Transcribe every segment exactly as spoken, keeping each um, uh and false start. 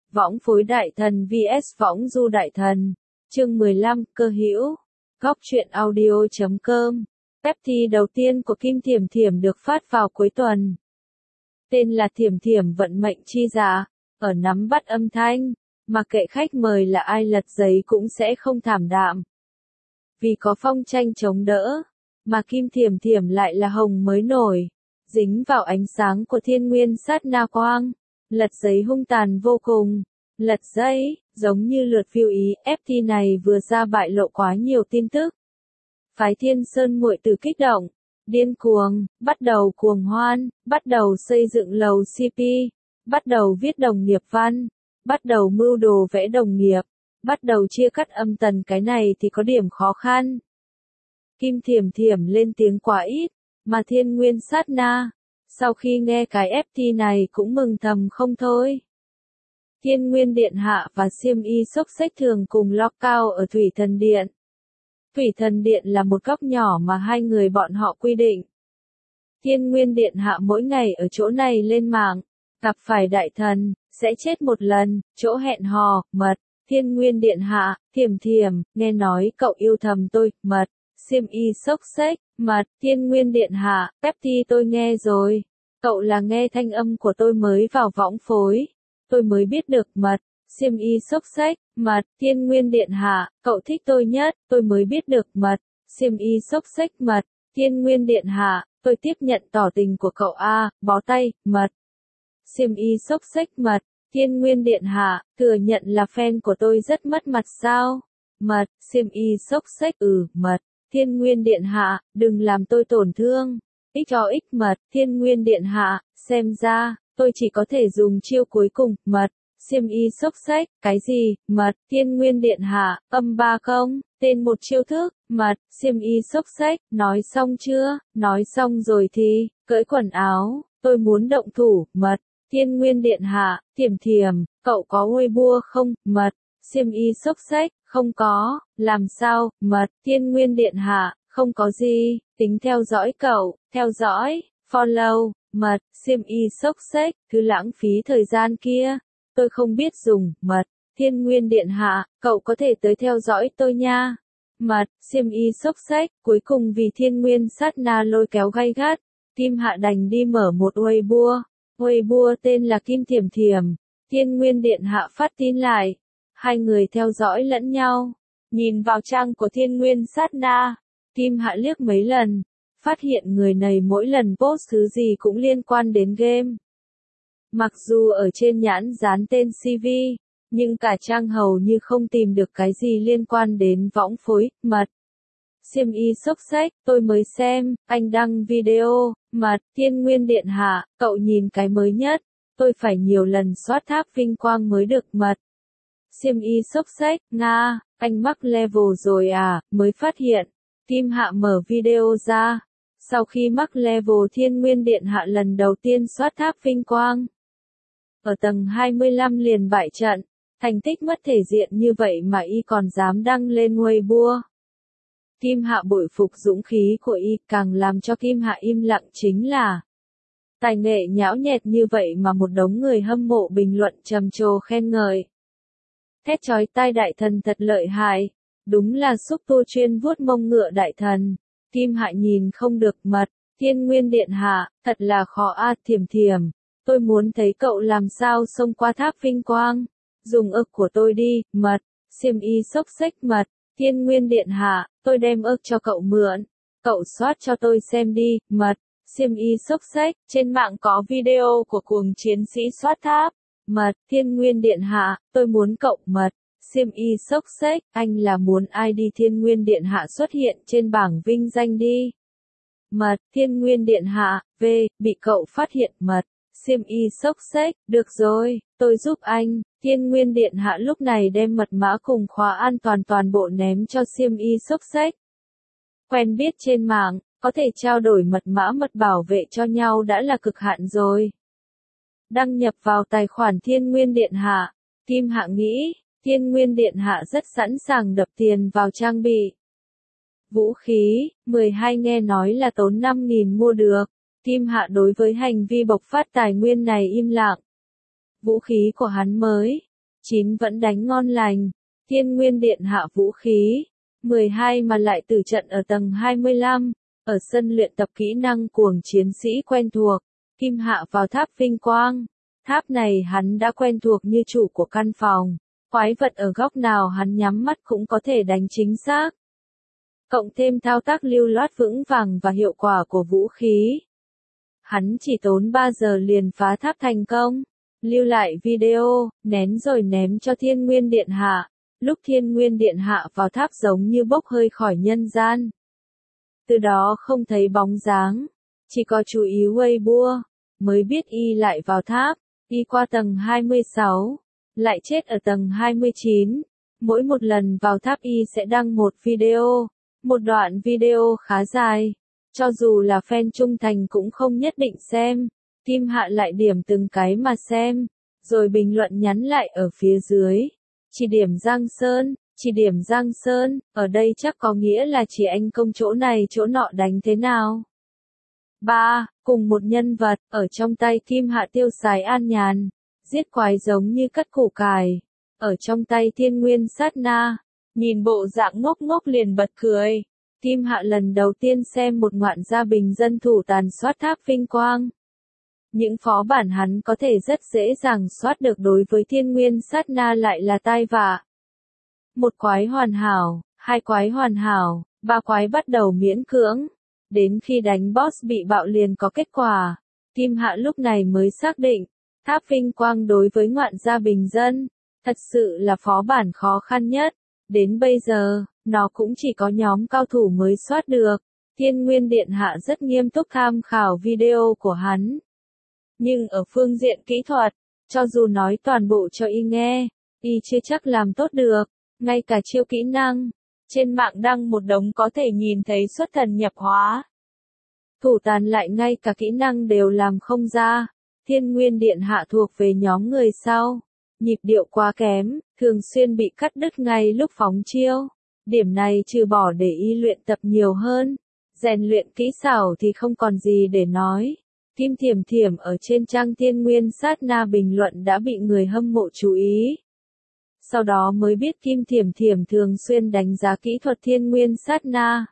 Võng phối đại thần vs võng du đại thần. Chương mười lăm, cơ hữu. Góc truyện audio chấm com. Pep thi đầu tiên của Kim Thiểm Thiểm được phát vào cuối tuần. Tên là Thiểm Thiểm vận mệnh chi giả, ở nắm bắt âm thanh, mà kệ khách mời là ai lật giấy cũng sẽ không thảm đạm. Vì có phong tranh chống đỡ, mà Kim Thiểm Thiểm lại là hồng mới nổi, dính vào ánh sáng của thiên nguyên sát na quang, lật giấy hung tàn vô cùng. Lật giấy, giống như lượt phiêu ý, ép thi này vừa ra bại lộ quá nhiều tin tức. Phái Thiên Sơn muội tử kích động, điên cuồng, bắt đầu cuồng hoan, bắt đầu xây dựng lầu xê pê, bắt đầu viết đồng nghiệp văn, bắt đầu mưu đồ vẽ đồng nghiệp, bắt đầu chia cắt âm tần, cái này thì có điểm khó khăn. Kim Thiểm Thiểm lên tiếng quá ít, mà thiên nguyên sát na, sau khi nghe cái ép thi này cũng mừng thầm không thôi. Thiên Nguyên Điện Hạ và Xiêm Y Xốc Xếch thường cùng lo cao ở Thủy Thần Điện. Thủy Thần Điện là một góc nhỏ mà hai người bọn họ quy định. Thiên Nguyên Điện Hạ mỗi ngày ở chỗ này lên mạng, gặp phải đại thần, sẽ chết một lần, chỗ hẹn hò, mật. Thiên Nguyên Điện Hạ, Thiểm Thiểm, nghe nói cậu yêu thầm tôi, mật. Xiêm Y Xốc Xếch, mật. Thiên Nguyên Điện Hạ, Pep thi tôi nghe rồi. Cậu là nghe thanh âm của tôi mới vào võng phối. Tôi mới biết được, mật. Xiêm Y Xốc Xếch, mật. Thiên Nguyên Điện Hạ, cậu thích tôi nhất, tôi mới biết được, mật. Xiêm Y Xốc Xếch, mật. Thiên Nguyên Điện Hạ, tôi tiếp nhận tỏ tình của cậu a, bó tay, mật. Xiêm Y Xốc Xếch, mật. Thiên Nguyên Điện Hạ, thừa nhận là fan của tôi rất mất mặt sao? Mật. Xiêm Y Xốc Xếch, ừ, mật. Thiên Nguyên Điện Hạ, đừng làm tôi tổn thương. X cho X, mật. Thiên Nguyên Điện Hạ, xem ra tôi chỉ có thể dùng chiêu cuối cùng, mật. Xiêm Y Xốc Xếch, cái gì, mật. Thiên Nguyên Điện Hạ, âm ba không, tên một chiêu thức, mật. Xiêm Y Xốc Xếch, nói xong chưa, nói xong rồi thì, cởi quần áo, tôi muốn động thủ, mật. Thiên Nguyên Điện Hạ, Thiểm Thiểm, cậu có Weibo không, mật. Xiêm Y Xốc Xếch, không có, làm sao, mật. Thiên Nguyên Điện Hạ, không có gì, tính theo dõi cậu, theo dõi, follow. Mật. Xiêm Y Xốc Xếch, cứ lãng phí thời gian kia. Tôi không biết dùng, mật. Thiên Nguyên Điện Hạ, cậu có thể tới theo dõi tôi nha. Mật. Xiêm Y Xốc Xếch, cuối cùng vì thiên nguyên sát na lôi kéo gay gắt, Kim Hạ đành đi mở một Weibo. Weibo tên là Kim Thiểm Thiểm. Thiên Nguyên Điện Hạ phát tin lại. Hai người theo dõi lẫn nhau. Nhìn vào trang của thiên nguyên sát na, Kim Hạ liếc mấy lần. Phát hiện người này mỗi lần post thứ gì cũng liên quan đến game. Mặc dù ở trên nhãn dán tên xê vê, nhưng cả trang hầu như không tìm được cái gì liên quan đến võng phối, mật. Xiêm Y Xốc Xếch, tôi mới xem, anh đăng video, mật. Thiên Nguyên Điện Hạ, cậu nhìn cái mới nhất, tôi phải nhiều lần soát tháp vinh quang mới được, mật. Xiêm Y Xốc Xếch, Nga, anh mắc level rồi à, mới phát hiện. Kim Hạ mở video ra. Sau khi mắc level Thiên Nguyên Điện Hạ lần đầu tiên soát tháp vinh quang, ở tầng hai mươi lăm liền bại trận, thành tích mất thể diện như vậy mà y còn dám đăng lên Weibo. Kim Hạ bội phục dũng khí của y, càng làm cho Kim Hạ im lặng chính là tài nghệ nhão nhẹt như vậy mà một đống người hâm mộ bình luận trầm trồ khen ngợi. Thét chói tai, đại thần thật lợi hại, đúng là xúc tu chuyên vuốt mông ngựa đại thần. Kim Hạ nhìn không được, mật. Thiên Nguyên Điện Hạ, thật là khó a. Thiểm Thiểm, tôi muốn thấy cậu làm sao xông qua tháp vinh quang. Dùng ức của tôi đi, mật. Xiêm Y Xốc Xếch, mật. Thiên Nguyên Điện Hạ, tôi đem ức cho cậu mượn. Cậu soát cho tôi xem đi, mật. Xiêm Y Xốc Xếch, trên mạng có video của cuồng chiến sĩ soát tháp. Mật. Thiên Nguyên Điện Hạ, tôi muốn cậu, mật. Xiêm Y Xốc Xếch, anh là muốn ai đi Thiên Nguyên Điện Hạ xuất hiện trên bảng vinh danh đi. Mật. Thiên Nguyên Điện Hạ, V, bị cậu phát hiện, mật. Xiêm Y Xốc Xếch, được rồi, tôi giúp anh. Thiên Nguyên Điện Hạ lúc này đem mật mã cùng khóa an toàn toàn bộ ném cho Xiêm Y Xốc Xếch. Quen biết trên mạng, có thể trao đổi mật mã mật bảo vệ cho nhau đã là cực hạn rồi. Đăng nhập vào tài khoản Thiên Nguyên Điện Hạ, Kim Hạ nghĩ, Thiên Nguyên Điện Hạ rất sẵn sàng đập tiền vào trang bị. Vũ khí, mười hai nghe nói là tốn năm nghìn mua được. Kim Hạ đối với hành vi bộc phát tài nguyên này im lặng. Vũ khí của hắn mới, chín vẫn đánh ngon lành. Thiên Nguyên Điện hạ vũ khí. mười hai mà lại tử trận ở tầng hai mươi lăm. Ở sân luyện tập kỹ năng cuồng chiến sĩ quen thuộc. Kim Hạ vào tháp vinh quang. Tháp này hắn đã quen thuộc như chủ của căn phòng. Quái vật ở góc nào hắn nhắm mắt cũng có thể đánh chính xác. Cộng thêm thao tác lưu loát vững vàng và hiệu quả của vũ khí. Hắn chỉ tốn ba giờ liền phá tháp thành công. Lưu lại video, nén rồi ném cho Thiên Nguyên Điện hạ. Lúc Thiên Nguyên Điện hạ vào tháp giống như bốc hơi khỏi nhân gian. Từ đó không thấy bóng dáng. Chỉ có chú ý Weibo. Mới biết y lại vào tháp. Y qua tầng hai mươi sáu. Lại chết ở tầng hai mươi chín. Mỗi một lần vào tháp y sẽ đăng một video. Một đoạn video khá dài. Cho dù là fan trung thành cũng không nhất định xem. Kim Hạ lại điểm từng cái mà xem. Rồi bình luận nhắn lại ở phía dưới. Chỉ điểm Giang Sơn, chỉ điểm Giang Sơn. Ở đây chắc có nghĩa là chỉ anh công chỗ này chỗ nọ đánh thế nào. ba. Cùng một nhân vật, ở trong tay Kim Hạ tiêu xài an nhàn. Giết quái giống như cắt củ cải. Ở trong tay Thiên Nguyên sát na. Nhìn bộ dạng ngốc ngốc liền bật cười. Kim Hạ lần đầu tiên xem một ngoạn gia bình dân thủ tàn soát tháp vinh quang. Những phó bản hắn có thể rất dễ dàng soát được đối với Thiên Nguyên sát na lại là tai vạ. Một quái hoàn hảo, hai quái hoàn hảo, ba quái bắt đầu miễn cưỡng. Đến khi đánh boss bị bạo liền có kết quả. Kim Hạ lúc này mới xác định. Tháp vinh quang đối với ngoạn gia bình dân. Thật sự là phó bản khó khăn nhất. Đến bây giờ, nó cũng chỉ có nhóm cao thủ mới soát được. Thiên Nguyên Điện hạ rất nghiêm túc tham khảo video của hắn. Nhưng ở phương diện kỹ thuật, cho dù nói toàn bộ cho y nghe, y chưa chắc làm tốt được. Ngay cả chiêu kỹ năng, trên mạng đăng một đống có thể nhìn thấy xuất thần nhập hóa. Thủ tàn lại ngay cả kỹ năng đều làm không ra. Thiên Nguyên Điện hạ thuộc về nhóm người sau. Nhịp điệu quá kém, thường xuyên bị cắt đứt ngay lúc phóng chiêu. Điểm này trừ bỏ để y luyện tập nhiều hơn, rèn luyện kỹ xảo thì không còn gì để nói. Kim Thiểm Thiểm ở trên trang Thiên Nguyên sát na bình luận đã bị người hâm mộ chú ý. Sau đó mới biết Kim Thiểm Thiểm thường xuyên đánh giá kỹ thuật Thiên Nguyên sát na.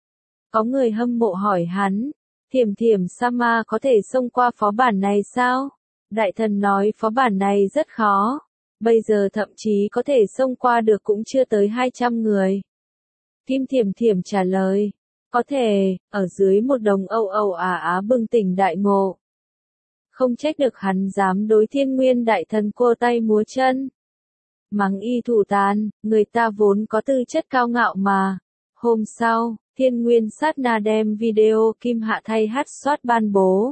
Có người hâm mộ hỏi hắn, Thiểm Thiểm Sama có thể xông qua phó bản này sao? Đại thần nói phó bản này rất khó. Bây giờ thậm chí có thể xông qua được cũng chưa tới hai trăm người. Kim Thiểm Thiểm trả lời. Có thể, ở dưới một đồng âu âu ả á bừng tỉnh đại ngộ. Không trách được hắn dám đối Thiên Nguyên đại thần cô tay múa chân. Mắng y thủ tàn, người ta vốn có tư chất cao ngạo mà. Hôm sau, Thiên Nguyên sát na đem video Kim Hạ thay hát soát ban bố.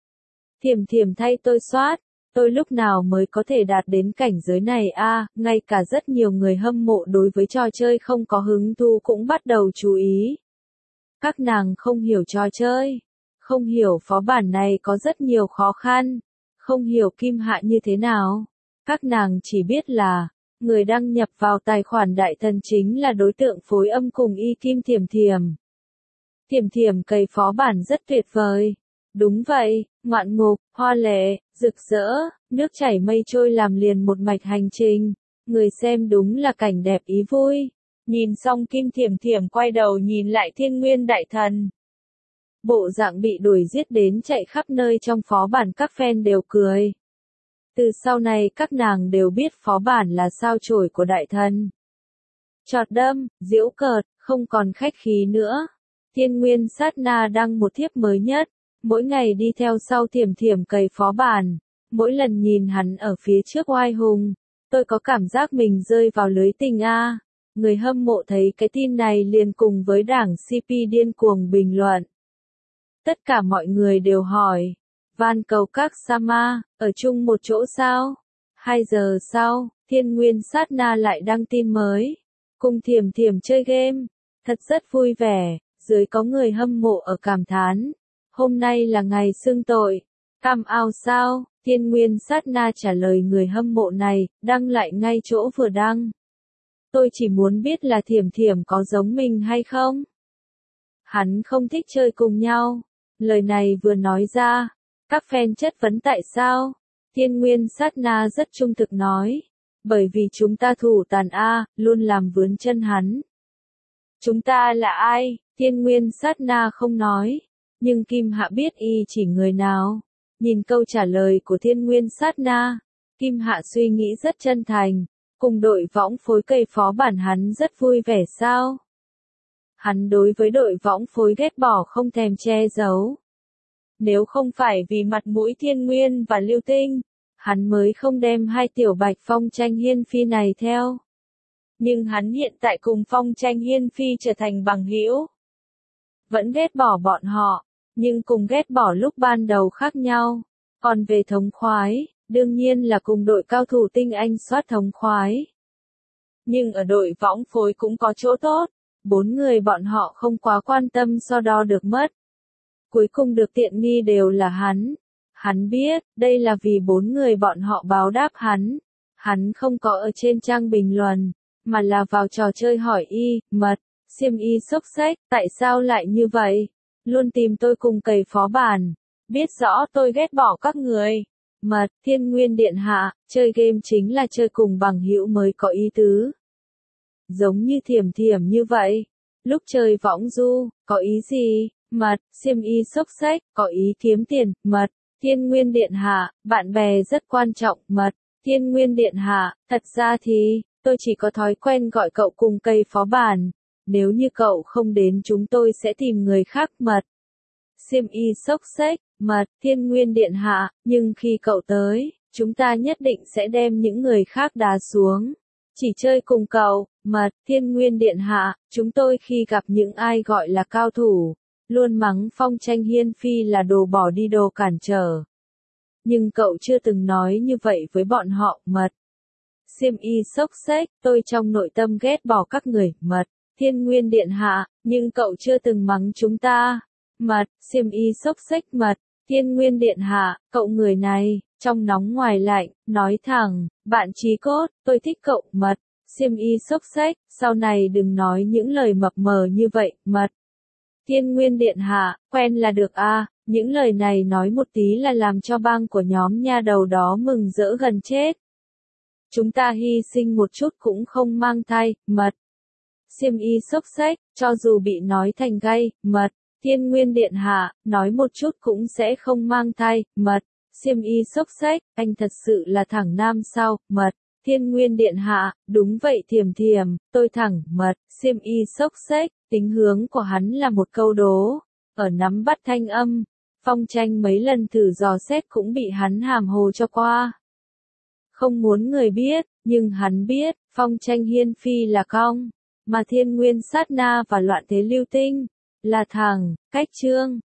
Thiểm Thiểm thay tôi soát, tôi lúc nào mới có thể đạt đến cảnh giới này a? À, ngay cả rất nhiều người hâm mộ đối với trò chơi không có hứng thú cũng bắt đầu chú ý. Các nàng không hiểu trò chơi, không hiểu phó bản này có rất nhiều khó khăn, không hiểu Kim Hạ như thế nào. Các nàng chỉ biết là, người đăng nhập vào tài khoản đại thần chính là đối tượng phối âm cùng y Kim Thiểm Thiểm. Thiểm Thiểm cày phó bản rất tuyệt vời. Đúng vậy, ngoạn ngục, hoa lệ, rực rỡ, nước chảy mây trôi làm liền một mạch hành trình. Người xem đúng là cảnh đẹp ý vui. Nhìn xong Kim Thiểm Thiểm quay đầu nhìn lại Thiên Nguyên đại thần. Bộ dạng bị đuổi giết đến chạy khắp nơi trong phó bản các fan đều cười. Từ sau này các nàng đều biết phó bản là sao chổi của đại thần. Chọt đâm, giễu cợt, không còn khách khí nữa. Thiên Nguyên sát na đăng một thiếp mới nhất. Mỗi ngày đi theo sau Thiểm Thiểm cày phó bản. Mỗi lần nhìn hắn ở phía trước oai hùng. Tôi có cảm giác mình rơi vào lưới tình a. Người hâm mộ thấy cái tin này liền cùng với đảng xê pê điên cuồng bình luận. Tất cả mọi người đều hỏi. Van cầu các Sama, ở chung một chỗ sao? Hai giờ sau, Thiên Nguyên sát na lại đăng tin mới. Cùng Thiểm Thiểm chơi game. Thật rất vui vẻ. Dưới có người hâm mộ ở cảm thán. Hôm nay là ngày xưng tội. Cam ao sao? Thiên Nguyên sát na trả lời người hâm mộ này, đăng lại ngay chỗ vừa đăng. Tôi chỉ muốn biết là Thiểm Thiểm có giống mình hay không? Hắn không thích chơi cùng nhau. Lời này vừa nói ra, các fan chất vấn tại sao? Thiên Nguyên sát na rất trung thực nói. Bởi vì chúng ta thủ tàn A, luôn làm vướng chân hắn. Chúng ta là ai? Thiên Nguyên sát na không nói. Nhưng Kim Hạ biết y chỉ người nào. Nhìn câu trả lời của Thiên Nguyên sát na, Kim Hạ suy nghĩ rất chân thành. Cùng đội võng phối cây phó bản hắn rất vui vẻ sao? Hắn đối với đội võng phối ghét bỏ không thèm che giấu. Nếu không phải vì mặt mũi Thiên Nguyên và Lưu Tinh, hắn mới không đem hai tiểu bạch Phong Tranh Hiên Phi này theo. Nhưng hắn hiện tại cùng Phong Tranh Hiên Phi trở thành bằng hữu. Vẫn ghét bỏ bọn họ, nhưng cùng ghét bỏ lúc ban đầu khác nhau. Còn về thống khoái, đương nhiên là cùng đội cao thủ tinh anh soát thống khoái. Nhưng ở đội võng phối cũng có chỗ tốt, bốn người bọn họ không quá quan tâm so đo được mất. Cuối cùng được tiện nghi đều là hắn. Hắn biết, đây là vì bốn người bọn họ báo đáp hắn. Hắn không có ở trên trang bình luận, mà là vào trò chơi hỏi y, mật, xiêm y xốc xách, tại sao lại như vậy? Luôn tìm tôi cùng cày phó bản. Biết rõ tôi ghét bỏ các người. Mật, Thiên Nguyên điện hạ, chơi game chính là chơi cùng bằng hữu mới có ý tứ. Giống như Thiểm Thiểm như vậy. Lúc chơi võng du, có ý gì? Mật, xiêm y xốc xách, có ý kiếm tiền. Mật, Thiên Nguyên điện hạ, bạn bè rất quan trọng. Mật, Thiên Nguyên điện hạ, thật ra thì, tôi chỉ có thói quen gọi cậu cùng cày phó bản. Nếu như cậu không đến chúng tôi sẽ tìm người khác. Mật, xiêm y xốc xách, mật, Thiên Nguyên điện hạ, nhưng khi cậu tới, chúng ta nhất định sẽ đem những người khác đá xuống. Chỉ chơi cùng cậu. Mật, Thiên Nguyên điện hạ, chúng tôi khi gặp những ai gọi là cao thủ, luôn mắng Phong Tranh Hiên Phi là đồ bỏ đi đồ cản trở. Nhưng cậu chưa từng nói như vậy với bọn họ. Mật, xiêm y xốc xách, tôi trong nội tâm ghét bỏ các người. Mật, Thiên Nguyên điện hạ, nhưng cậu chưa từng mắng chúng ta. Mật, xiêm y xốc xách. Mật, Thiên Nguyên điện hạ, cậu người này, trong nóng ngoài lạnh, nói thẳng, bạn chí cốt, tôi thích cậu. Mật, xiêm y xốc xách, sau này đừng nói những lời mập mờ như vậy. Mật, Thiên Nguyên điện hạ, quen là được a. À, những lời này nói một tí là làm cho bang của nhóm nha đầu đó mừng rỡ gần chết. Chúng ta hy sinh một chút cũng không mang thai. Mật, xiêm y xốc xách, cho dù bị nói thành gay. Mật, Thiên Nguyên điện hạ, nói một chút cũng sẽ không mang thai. Mật, xiêm y xốc xách, anh thật sự là thẳng nam sao? Mật, Thiên Nguyên điện hạ, đúng vậy Thiểm Thiểm, tôi thẳng. Mật, xiêm y xốc xách, tính hướng của hắn là một câu đố. Ở nắm bắt thanh âm, Phong Tranh mấy lần thử dò xét cũng bị hắn hàm hồ cho qua. Không muốn người biết, nhưng hắn biết, Phong Tranh Hiên Phi là cong, mà Thiên Nguyên sát na và Loạn Thế Lưu Tinh là thẳng. Cách chương